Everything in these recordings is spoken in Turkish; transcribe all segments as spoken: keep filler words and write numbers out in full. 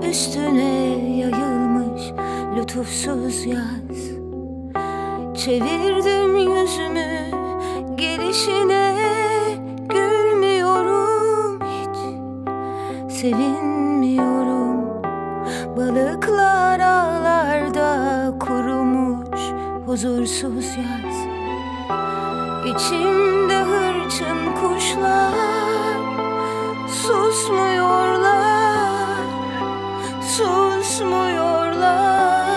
üstüne yayılmış lütufsuz yaz. Çevirdim yüzümü gelişine, gülmüyorum hiç, sevinmiyorum. Balıklar ağlarda kurumuş huzursuz yaz. İçimde hırçın kuşlar susmuyorlar, susmuyorlar.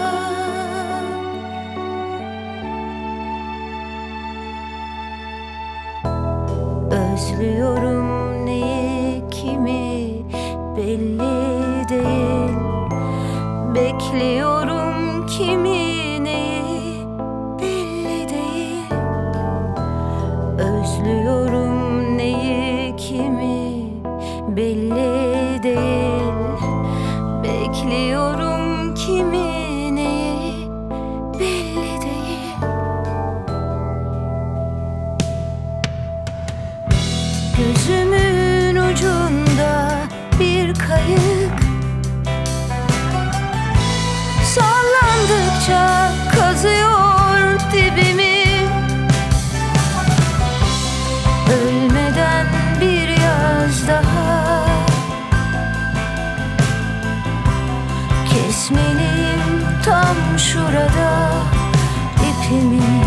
Özlüyorum neyi, kimi belli değil. Bekliyorum kimi, neyi belli değil. Özlüyorum neyi, kimi belli değil. Bekliyorum kimi, neyi belli değil. Gözümün ucunda bir kayık, sallandıkça kazıyor dibimi. Ölmeden bir yaz daha, kesmeliyim tam şurada ipimi.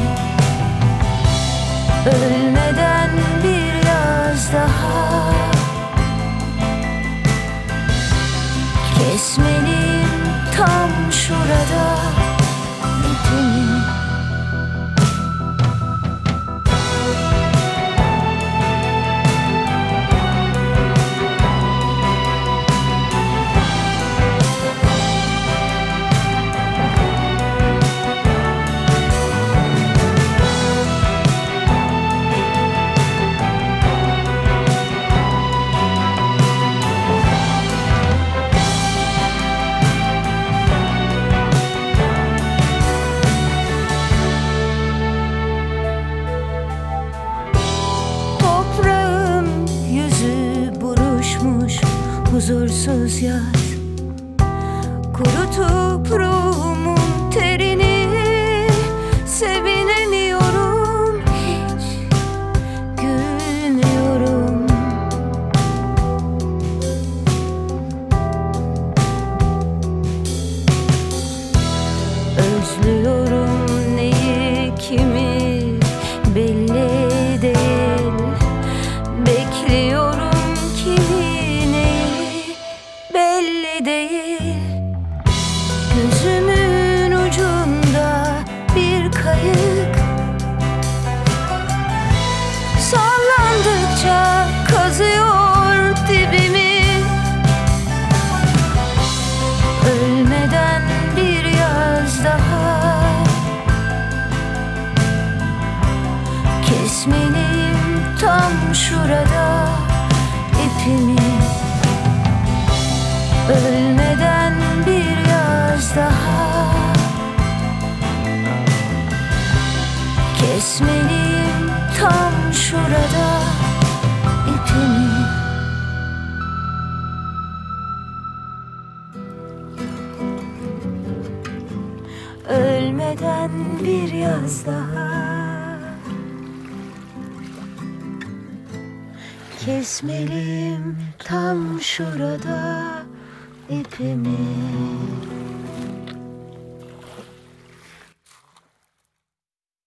Ölmeden bir yaz daha, kesmeliyim tam şurada ipimi. Huzursuz yaz kurutup ruhumun terini, sevinemiyorum hiç, gülmüyorum. Özlüyorum neyi, kimi belli değil. Bekliyorum belli değil. Gözümün ucunda bir kayık, sallandıkça kazıyor dibimi. Ölmeden bir yaz daha, kesmeliyim tam şurada ipimi. Ölmeden bir yaz daha, kesmeliyim tam şurada ipimi. Ölmeden bir yaz daha, kesmeliyim tam şurada ipimi.